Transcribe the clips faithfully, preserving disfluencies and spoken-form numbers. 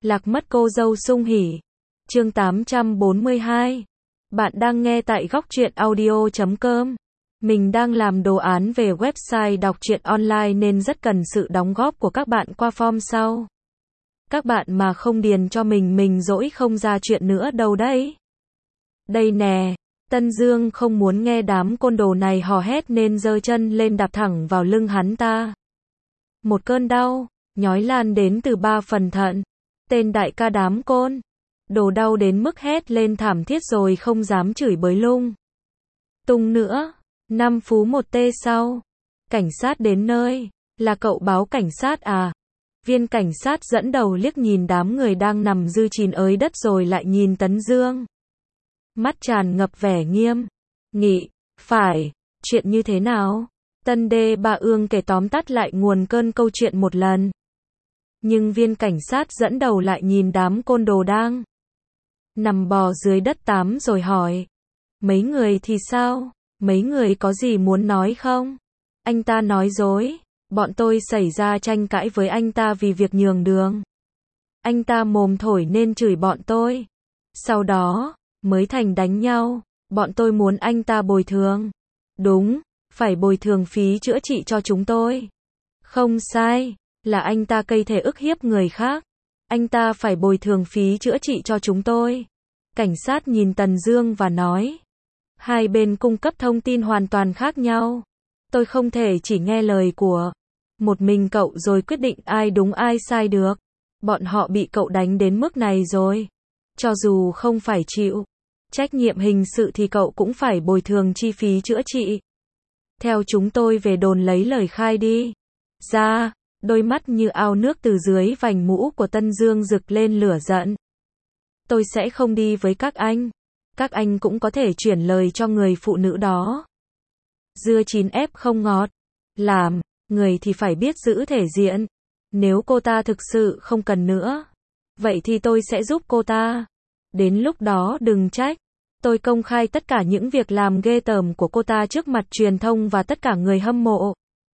Lạc mất cô dâu sung hỉ. Chương tám trăm bốn mươi hai. Bạn đang nghe tại góc truyện audio chấm com. Mình đang làm đồ án về website đọc truyện online nên rất cần sự đóng góp của các bạn qua form sau. Các bạn mà không điền cho mình mình dỗi không ra chuyện nữa đâu đấy. Đây nè. Tân Dương không muốn nghe đám côn đồ này hò hét nên giơ chân lên đạp thẳng vào lưng hắn ta. Một cơn đau nhói lan đến từ ba phần thận. Tên đại ca đám côn đồ đau đến mức hét lên thảm thiết rồi không dám chửi bới lung tung nữa. Năm phú một tê sau, cảnh sát đến nơi. Là cậu báo cảnh sát à? Viên cảnh sát dẫn đầu liếc nhìn đám người đang nằm dư chìn ới đất rồi lại nhìn Tấn Dương. Mắt tràn ngập vẻ nghiêm nghị. Phải, chuyện như thế nào? Tân Đê Ba Ương kể tóm tắt lại nguồn cơn câu chuyện một lần. Nhưng viên cảnh sát dẫn đầu lại nhìn đám côn đồ đang nằm bò dưới đất tám rồi hỏi. Mấy người thì sao? Mấy người có gì muốn nói không? Anh ta nói dối. Bọn tôi xảy ra tranh cãi với anh ta vì việc nhường đường. Anh ta mồm thổi nên chửi bọn tôi. Sau đó, mới thành đánh nhau. Bọn tôi muốn anh ta bồi thường. Đúng, phải bồi thường phí chữa trị cho chúng tôi. Không sai, là anh ta cây thể ức hiếp người khác. Anh ta phải bồi thường phí chữa trị cho chúng tôi. Cảnh sát nhìn Tần Dương và nói. Hai bên cung cấp thông tin hoàn toàn khác nhau. Tôi không thể chỉ nghe lời của một mình cậu rồi quyết định ai đúng ai sai được. Bọn họ bị cậu đánh đến mức này rồi. Cho dù không phải chịu trách nhiệm hình sự thì cậu cũng phải bồi thường chi phí chữa trị. Theo chúng tôi về đồn lấy lời khai đi. Ra, đôi mắt như ao nước từ dưới vành mũ của Tân Dương rực lên lửa giận. Tôi sẽ không đi với các anh. Các anh cũng có thể chuyển lời cho người phụ nữ đó. Dưa chín ép không ngọt. Làm người thì phải biết giữ thể diện. Nếu cô ta thực sự không cần nữa, vậy thì tôi sẽ giúp cô ta. Đến lúc đó đừng trách. Tôi công khai tất cả những việc làm ghê tởm của cô ta trước mặt truyền thông và tất cả người hâm mộ.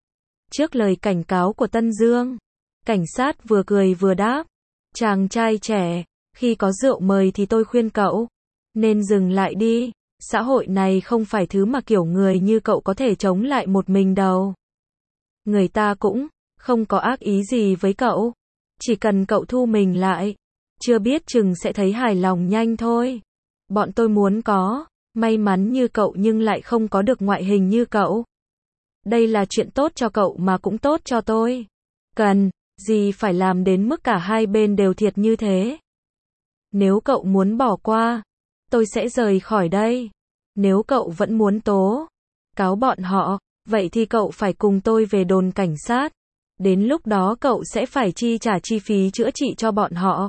Trước lời cảnh cáo của Tân Dương, cảnh sát vừa cười vừa đáp. Chàng trai trẻ, khi có rượu mời thì tôi khuyên cậu nên dừng lại đi. Xã hội này không phải thứ mà kiểu người như cậu có thể chống lại một mình đâu. Người ta cũng không có ác ý gì với cậu. Chỉ cần cậu thu mình lại, chưa biết chừng sẽ thấy hài lòng nhanh thôi. Bọn tôi muốn có may mắn như cậu nhưng lại không có được ngoại hình như cậu. Đây là chuyện tốt cho cậu mà cũng tốt cho tôi. Cần gì phải làm đến mức cả hai bên đều thiệt như thế. Nếu cậu muốn bỏ qua, tôi sẽ rời khỏi đây. Nếu cậu vẫn muốn tố cáo bọn họ, vậy thì cậu phải cùng tôi về đồn cảnh sát. Đến lúc đó cậu sẽ phải chi trả chi phí chữa trị cho bọn họ.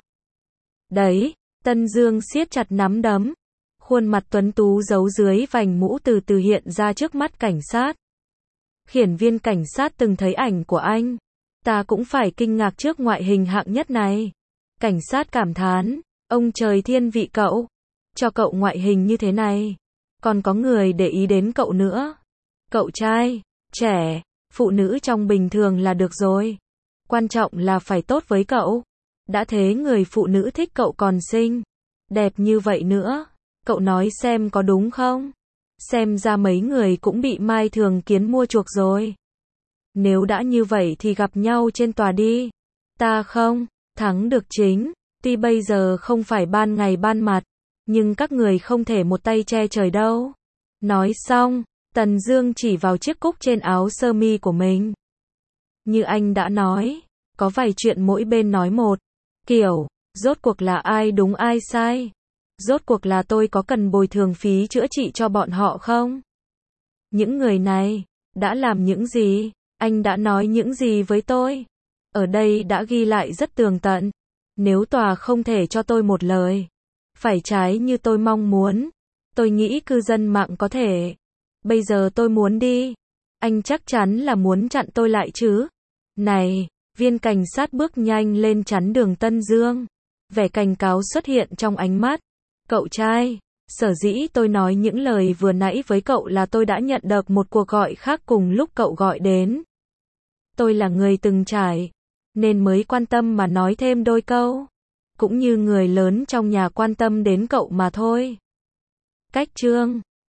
Đấy, Tân Dương siết chặt nắm đấm. Khuôn mặt tuấn tú giấu dưới vành mũ từ từ hiện ra trước mắt cảnh sát. Khiển viên cảnh sát từng thấy ảnh của anh. Ta cũng phải kinh ngạc trước ngoại hình hạng nhất này. Cảnh sát cảm thán. Ông trời thiên vị cậu. Cho cậu ngoại hình như thế này. Còn có người để ý đến cậu nữa. Cậu trai, trẻ, phụ nữ trong bình thường là được rồi. Quan trọng là phải tốt với cậu. Đã thế người phụ nữ thích cậu còn xinh đẹp như vậy nữa. Cậu nói xem có đúng không? Xem ra mấy người cũng bị Mai Thường Kiến mua chuộc rồi. Nếu đã như vậy thì gặp nhau trên tòa đi. Ta không thắng được chính. Tuy bây giờ không phải ban ngày ban mặt, nhưng các người không thể một tay che trời đâu. Nói xong, Tần Dương chỉ vào chiếc cúc trên áo sơ mi của mình. Như anh đã nói, có vài chuyện mỗi bên nói một kiểu. Rốt cuộc là ai đúng ai sai? Rốt cuộc là tôi có cần bồi thường phí chữa trị cho bọn họ không? Những người này đã làm những gì? Anh đã nói những gì với tôi? Ở đây đã ghi lại rất tường tận. Nếu tòa không thể cho tôi một lời phải trái như tôi mong muốn, tôi nghĩ cư dân mạng có thể. Bây giờ tôi muốn đi. Anh chắc chắn là muốn chặn tôi lại chứ? Này, viên cảnh sát bước nhanh lên chắn đường Tân Dương. Vẻ cảnh cáo xuất hiện trong ánh mắt. Cậu trai, sở dĩ tôi nói những lời vừa nãy với cậu là tôi đã nhận được một cuộc gọi khác cùng lúc cậu gọi đến. Tôi là người từng trải, nên mới quan tâm mà nói thêm đôi câu. cũng như người lớn trong nhà quan tâm đến cậu mà thôi. Cách chương